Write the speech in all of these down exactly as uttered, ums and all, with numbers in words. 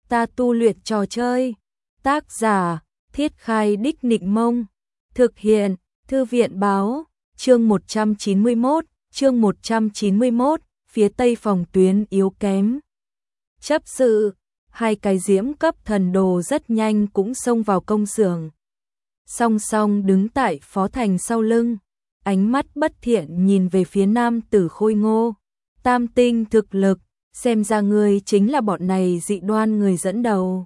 ta tu luyện trò chơi. Tác giả, Thiết Khai Đích Nịnh Mông. Thực hiện, Thư viện Báo. Chương một trăm chín mươi mốt, chương một trăm chín mươi mốt, phía tây phòng tuyến yếu kém. Chấp sự, hai cái diễm cấp thần đồ rất nhanh cũng xông vào công xưởng. Song song đứng tại Phó Thành sau lưng, ánh mắt bất thiện nhìn về phía nam tử khôi ngô. Tam tinh thực lực, xem ra ngươi chính là bọn này dị đoan người dẫn đầu.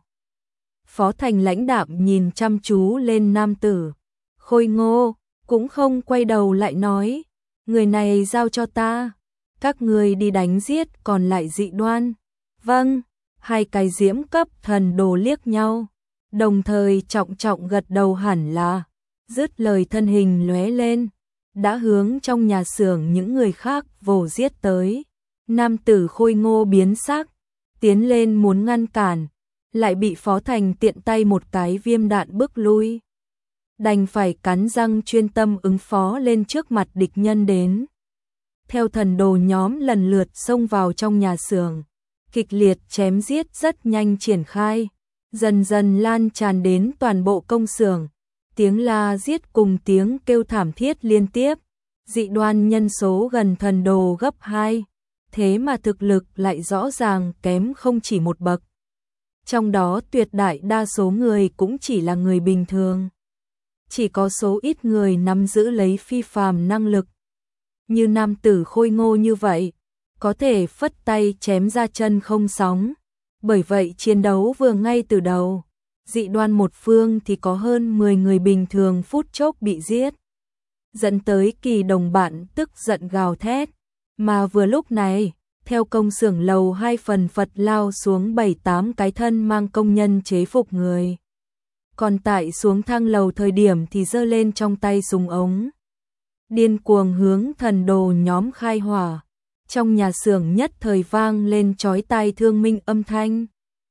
Phó Thành lãnh đạm nhìn chăm chú lên nam tử khôi ngô, cũng không quay đầu lại nói, người này giao cho ta, các ngươi đi đánh giết còn lại dị đoan. Vâng, hai cái diễm cấp thần đồ liếc nhau, đồng thời trọng trọng gật đầu hẳn là, dứt lời thân hình lóe lên, đã hướng trong nhà xưởng những người khác vồ giết tới. Nam tử khôi ngô biến sắc, tiến lên muốn ngăn cản, lại bị Phó Thành tiện tay một cái viêm đạn bức lui. Đành phải cắn răng chuyên tâm ứng phó lên trước mặt địch nhân đến. Theo thần đồ nhóm lần lượt xông vào trong nhà xưởng, kịch liệt chém giết rất nhanh triển khai, dần dần lan tràn đến toàn bộ công xưởng, tiếng la giết cùng tiếng kêu thảm thiết liên tiếp. Dị đoan nhân số gần thần đồ gấp hai, thế mà thực lực lại rõ ràng kém không chỉ một bậc. Trong đó tuyệt đại đa số người cũng chỉ là người bình thường. Chỉ có số ít người nắm giữ lấy phi phàm năng lực. Như nam tử khôi ngô như vậy, có thể phất tay chém ra chân không sóng. Bởi vậy chiến đấu vừa ngay từ đầu, dị đoan một phương thì có hơn mười người bình thường phút chốc bị giết. Dẫn tới Kỳ đồng bạn tức giận gào thét. Mà vừa lúc này, theo công xưởng lầu hai phần phật lao xuống bảy tám cái thân mang công nhân chế phục người. Còn tại xuống thang lầu thời điểm thì giơ lên trong tay súng ống. Điên cuồng hướng thần đồ nhóm khai hỏa. Trong nhà xưởng nhất thời vang lên chói tai thương minh âm thanh.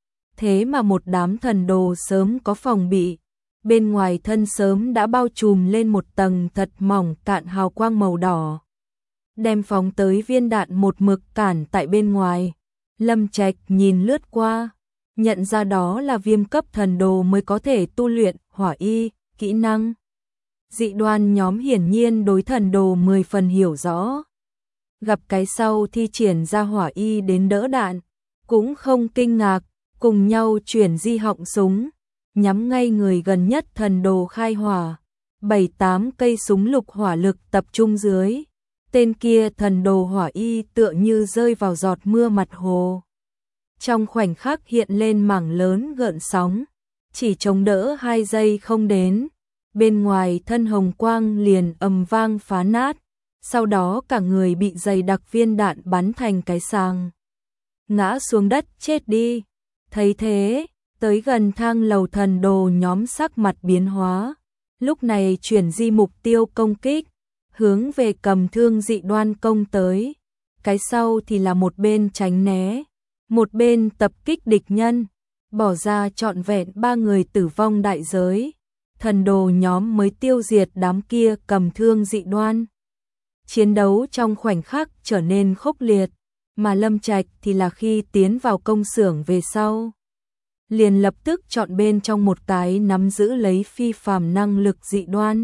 Thế mà một đám thần đồ sớm có phòng bị. Bên ngoài thân sớm đã bao trùm lên một tầng thật mỏng cạn hào quang màu đỏ. Đem phóng tới viên đạn một mực cản tại bên ngoài. Lâm Trạch nhìn lướt qua, nhận ra đó là viêm cấp thần đồ mới có thể tu luyện hỏa y, kỹ năng. Dị đoan nhóm hiển nhiên đối thần đồ mười phần hiểu rõ. Gặp cái sau thi triển ra hỏa y đến đỡ đạn, cũng không kinh ngạc, cùng nhau chuyển di họng súng, nhắm ngay người gần nhất thần đồ khai hỏa. Bảy tám cây súng lục hỏa lực tập trung dưới. Tên kia thần đồ hỏa y tựa như rơi vào giọt mưa mặt hồ. Trong khoảnh khắc hiện lên mảng lớn gợn sóng, chỉ chống đỡ hai giây không đến. Bên ngoài thân hồng quang liền ầm vang phá nát, sau đó cả người bị dày đặc viên đạn bắn thành cái sàng. Ngã xuống đất chết đi. Thấy thế, tới gần thang lầu thần đồ nhóm sắc mặt biến hóa. Lúc này chuyển di mục tiêu công kích, hướng về cầm thương dị đoan công tới. Cái sau thì là một bên tránh né, một bên tập kích địch nhân, bỏ ra trọn vẹn ba người tử vong đại giới. Thần đồ nhóm mới tiêu diệt đám kia cầm thương dị đoan. Chiến đấu trong khoảnh khắc trở nên khốc liệt, mà Lâm Trạch thì là khi tiến vào công xưởng về sau. Liền lập tức chọn bên trong một cái nắm giữ lấy phi phàm năng lực dị đoan.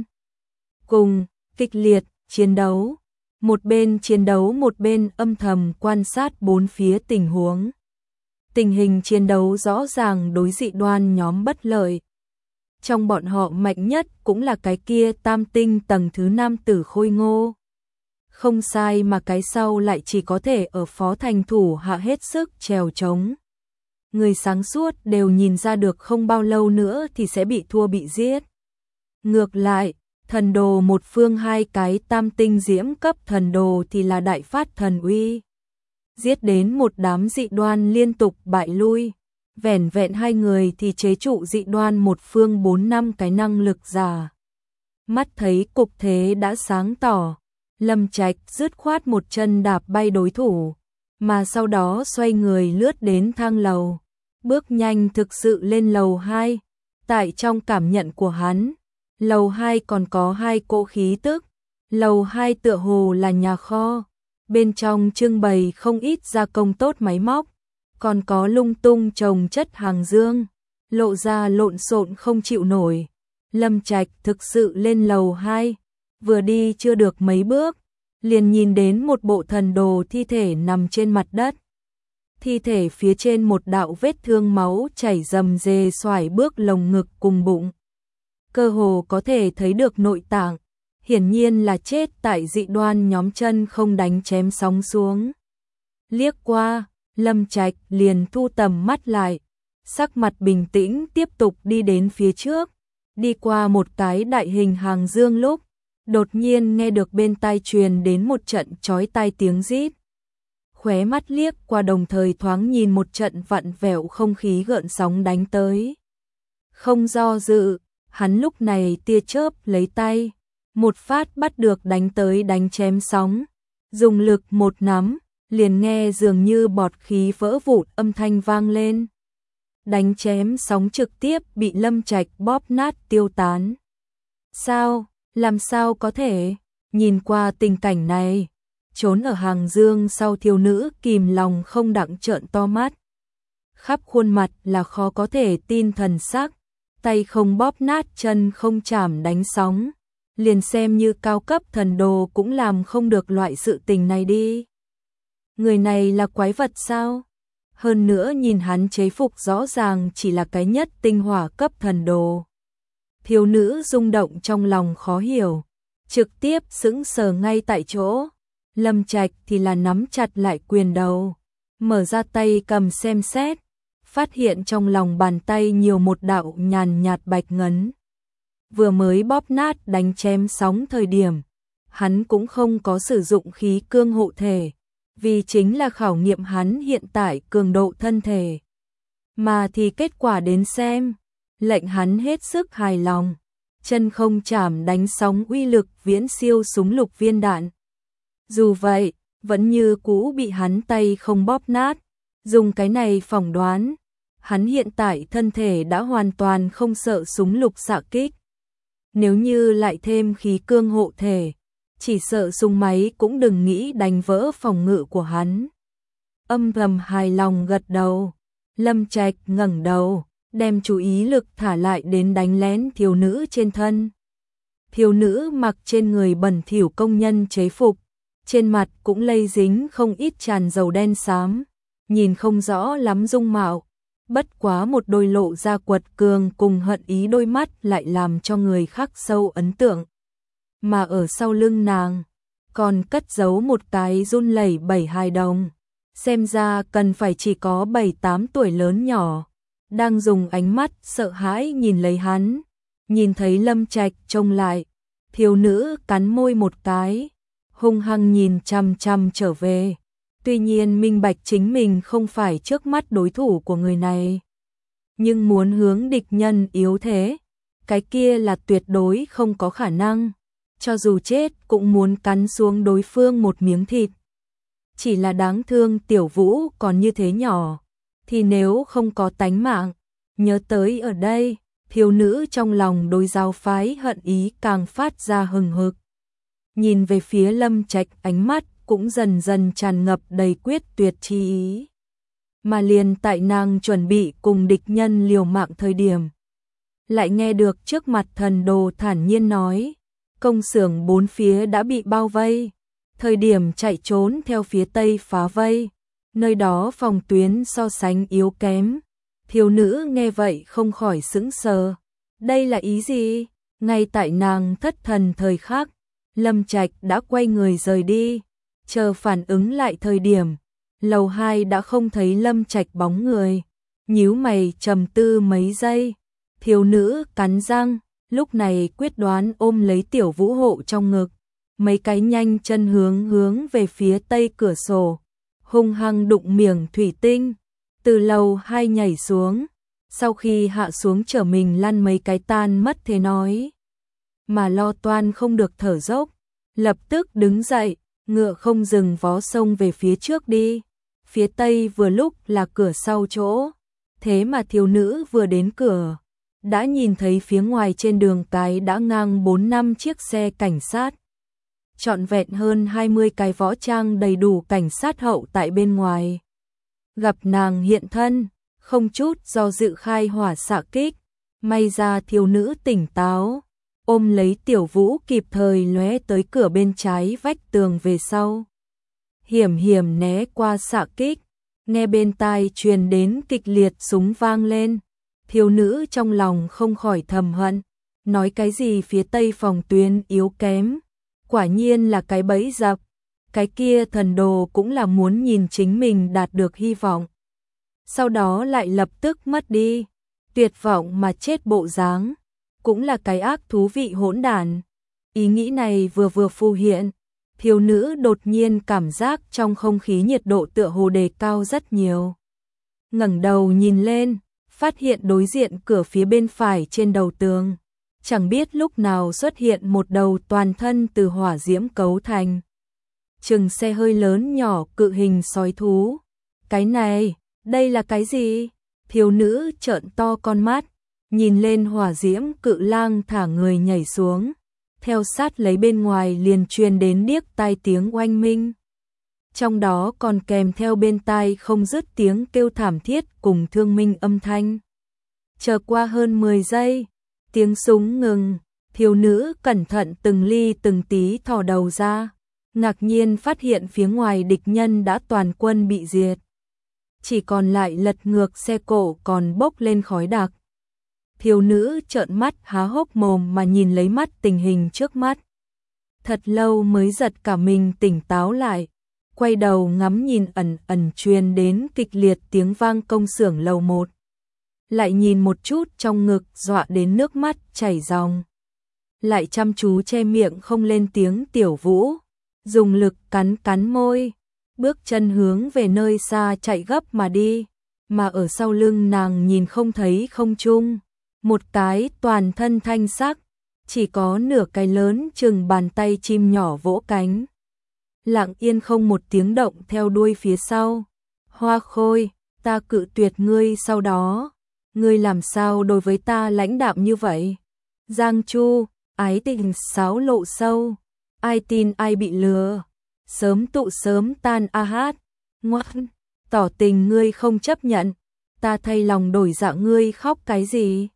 Cùng kịch liệt chiến đấu, một bên chiến đấu một bên âm thầm quan sát bốn phía tình huống. Tình hình chiến đấu rõ ràng đối dị đoan nhóm bất lợi. Trong bọn họ mạnh nhất cũng là cái kia tam tinh tầng thứ nam tử khôi ngô. Không sai mà cái sau lại chỉ có thể ở Phó Thành thủ hạ hết sức trèo trống. Người sáng suốt đều nhìn ra được không bao lâu nữa thì sẽ bị thua bị giết. Ngược lại, thần đồ một phương hai cái tam tinh diễm cấp thần đồ thì là đại phát thần uy. Giết đến một đám dị đoan liên tục bại lui. Vẻn vẹn hai người thì chế trụ dị đoan một phương bốn năm cái năng lực giả. Mắt thấy cục thế đã sáng tỏ, Lâm Trạch dứt khoát một chân đạp bay đối thủ, mà sau đó xoay người lướt đến thang lầu, bước nhanh thực sự lên lầu hai. Tại trong cảm nhận của hắn, lầu hai còn có hai cỗ khí tức. Lầu hai tựa hồ là nhà kho, bên trong trưng bày không ít gia công tốt máy móc, còn có lung tung trồng chất hàng dương, lộ ra lộn xộn không chịu nổi. Lâm Trạch thực sự lên lầu hai, vừa đi chưa được mấy bước, liền nhìn đến một bộ thần đồ thi thể nằm trên mặt đất. Thi thể phía trên một đạo vết thương máu chảy rầm rề xoải bước lồng ngực cùng bụng. Cơ hồ có thể thấy được nội tạng, hiển nhiên là chết tại dị đoan nhóm chân không đánh chém sóng xuống. Liếc qua, Lâm Trạch liền thu tầm mắt lại, sắc mặt bình tĩnh tiếp tục đi đến phía trước, đi qua một cái đại hình hàng dương lúc, đột nhiên nghe được bên tai truyền đến một trận chói tai tiếng rít. Khóe mắt liếc qua đồng thời thoáng nhìn một trận vặn vẹo không khí gợn sóng đánh tới. Không do dự, hắn lúc này tia chớp lấy tay, một phát bắt được đánh tới đánh chém sóng, dùng lực một nắm, liền nghe dường như bọt khí vỡ vụn âm thanh vang lên. Đánh chém sóng trực tiếp bị Lâm Trạch bóp nát tiêu tán. Sao, làm sao có thể, nhìn qua tình cảnh này, trốn ở hàng dương sau thiếu nữ kìm lòng không đặng trợn to mắt. Khắp khuôn mặt là khó có thể tin thần sắc, tay không bóp nát chân không chảm đánh sóng, liền xem như cao cấp thần đồ cũng làm không được loại sự tình này đi. Người này là quái vật sao? Hơn nữa nhìn hắn chế phục rõ ràng chỉ là cái nhất tinh hỏa cấp thần đồ. Thiếu nữ rung động trong lòng khó hiểu, trực tiếp sững sờ ngay tại chỗ. Lâm Trạch thì là nắm chặt lại quyền đầu, mở ra tay cầm xem xét, phát hiện trong lòng bàn tay nhiều một đạo nhàn nhạt bạch ngấn. Vừa mới bóp nát đánh chém sóng thời điểm, hắn cũng không có sử dụng khí cương hộ thể, vì chính là khảo nghiệm hắn hiện tại cường độ thân thể. Mà thì kết quả đến xem, lệnh hắn hết sức hài lòng, chân không chảm đánh sóng uy lực viễn siêu súng lục viên đạn. Dù vậy, vẫn như cũ bị hắn tay không bóp nát, dùng cái này phỏng đoán, hắn hiện tại thân thể đã hoàn toàn không sợ súng lục xạ kích. Nếu như lại thêm khí cương hộ thể, chỉ sợ súng máy cũng đừng nghĩ đánh vỡ phòng ngự của hắn. Âm thầm hài lòng gật đầu, Lâm Trạch ngẩng đầu, đem chú ý lực thả lại đến đánh lén thiếu nữ trên thân. Thiếu nữ mặc trên người bẩn thỉu công nhân chế phục, trên mặt cũng lây dính không ít tràn dầu đen xám, nhìn không rõ lắm dung mạo, bất quá một đôi lộ ra quật cường cùng hận ý đôi mắt lại làm cho người khắc sâu ấn tượng. Mà ở sau lưng nàng, còn cất giấu một cái run lẩy bẩy hài đồng, xem ra cần phải chỉ có bảy tám tuổi lớn nhỏ, đang dùng ánh mắt sợ hãi nhìn lấy hắn. Nhìn thấy Lâm Trạch trông lại, thiếu nữ cắn môi một cái, hung hăng nhìn chằm chằm trở về. Tuy nhiên minh bạch chính mình không phải trước mắt đối thủ của người này, nhưng muốn hướng địch nhân yếu thế, cái kia là tuyệt đối không có khả năng. Cho dù chết cũng muốn cắn xuống đối phương một miếng thịt. Chỉ là đáng thương Tiểu Vũ còn như thế nhỏ, thì nếu không có tánh mạng, nhớ tới ở đây, thiếu nữ trong lòng đối giáo phái hận ý càng phát ra hừng hực. Nhìn về phía Lâm Trạch, ánh mắt cũng dần dần tràn ngập đầy quyết tuyệt chi ý. Mà liền tại nàng chuẩn bị cùng địch nhân liều mạng thời điểm, lại nghe được trước mặt thần đồ thản nhiên nói, công xưởng bốn phía đã bị bao vây, thời điểm chạy trốn theo phía tây phá vây, nơi đó phòng tuyến so sánh yếu kém. Thiếu nữ nghe vậy không khỏi sững sờ, đây là ý gì? Ngay tại nàng thất thần thời khắc, Lâm Trạch đã quay người rời đi, chờ phản ứng lại thời điểm, lầu hai đã không thấy Lâm Trạch bóng người, nhíu mày trầm tư mấy giây, thiếu nữ cắn răng, lúc này quyết đoán ôm lấy Tiểu Vũ hộ trong ngực, mấy cái nhanh chân hướng hướng về phía tây cửa sổ, hung hăng đụng miệng thủy tinh, từ lầu hai nhảy xuống, sau khi hạ xuống trở mình lăn mấy cái tan mất thế nói, mà lo toan không được thở dốc, lập tức đứng dậy, ngựa không dừng vó sông về phía trước đi. Phía tây vừa lúc là cửa sau chỗ, thế mà thiếu nữ vừa đến cửa, đã nhìn thấy phía ngoài trên đường cái đã ngang bốn năm chiếc xe cảnh sát. Trọn vẹn hơn hai mươi cái võ trang đầy đủ cảnh sát hậu tại bên ngoài. gặp nàng hiện thân, không chút do dự khai hỏa xạ kích, may ra thiếu nữ tỉnh táo, ôm lấy Tiểu Vũ kịp thời lóe tới cửa bên trái vách tường về sau. Hiểm hiểm né qua xạ kích, nghe bên tai truyền đến kịch liệt súng vang lên, thiếu nữ trong lòng không khỏi thầm hận, nói cái gì phía tây phòng tuyến yếu kém, quả nhiên là cái bẫy dập, cái kia thần đồ cũng là muốn nhìn chính mình đạt được hy vọng. Sau đó lại lập tức mất đi, tuyệt vọng mà chết bộ dáng, cũng là cái ác thú vị hỗn đản. Ý nghĩ này vừa vừa phù hiện, thiếu nữ đột nhiên cảm giác trong không khí nhiệt độ tựa hồ đề cao rất nhiều. Ngẩng đầu nhìn lên, phát hiện đối diện cửa phía bên phải trên đầu tường, chẳng biết lúc nào xuất hiện một đầu toàn thân từ hỏa diễm cấu thành. Chừng xe hơi lớn nhỏ cự hình sói thú. Cái này, đây là cái gì? Thiếu nữ trợn to con mắt, nhìn lên hỏa diễm cự lang thả người nhảy xuống. Theo sát lấy bên ngoài liền truyền đến điếc tai tiếng oanh minh. Trong đó còn kèm theo bên tai không dứt tiếng kêu thảm thiết cùng thương minh âm thanh. Chờ qua hơn mười giây, tiếng súng ngừng, thiếu nữ cẩn thận từng ly từng tí thò đầu ra, ngạc nhiên phát hiện phía ngoài địch nhân đã toàn quân bị diệt. Chỉ còn lại lật ngược xe cộ còn bốc lên khói đặc. Thiếu nữ trợn mắt há hốc mồm mà nhìn lấy mắt tình hình trước mắt. Thật lâu mới giật cả mình tỉnh táo lại, quay đầu ngắm nhìn ẩn ẩn truyền đến kịch liệt tiếng vang công xưởng lầu một. Lại nhìn một chút trong ngực dọa đến nước mắt chảy ròng. Lại chăm chú che miệng không lên tiếng Tiểu Vũ, dùng lực cắn cắn môi, bước chân hướng về nơi xa chạy gấp mà đi, mà ở sau lưng nàng nhìn không thấy không trung. Một cái toàn thân thanh sắc, chỉ có nửa cái lớn chừng bàn tay chim nhỏ vỗ cánh. Lặng yên không một tiếng động theo đuôi phía sau. Hoa Khôi, ta cự tuyệt ngươi sau đó. Ngươi làm sao đối với ta lãnh đạm như vậy? Giang Chu, ái tình sáo lộ sâu. Ai tin ai bị lừa. Sớm tụ sớm tan a hát. Ngoan, tỏ tình ngươi không chấp nhận. Ta thay lòng đổi dạ ngươi khóc cái gì?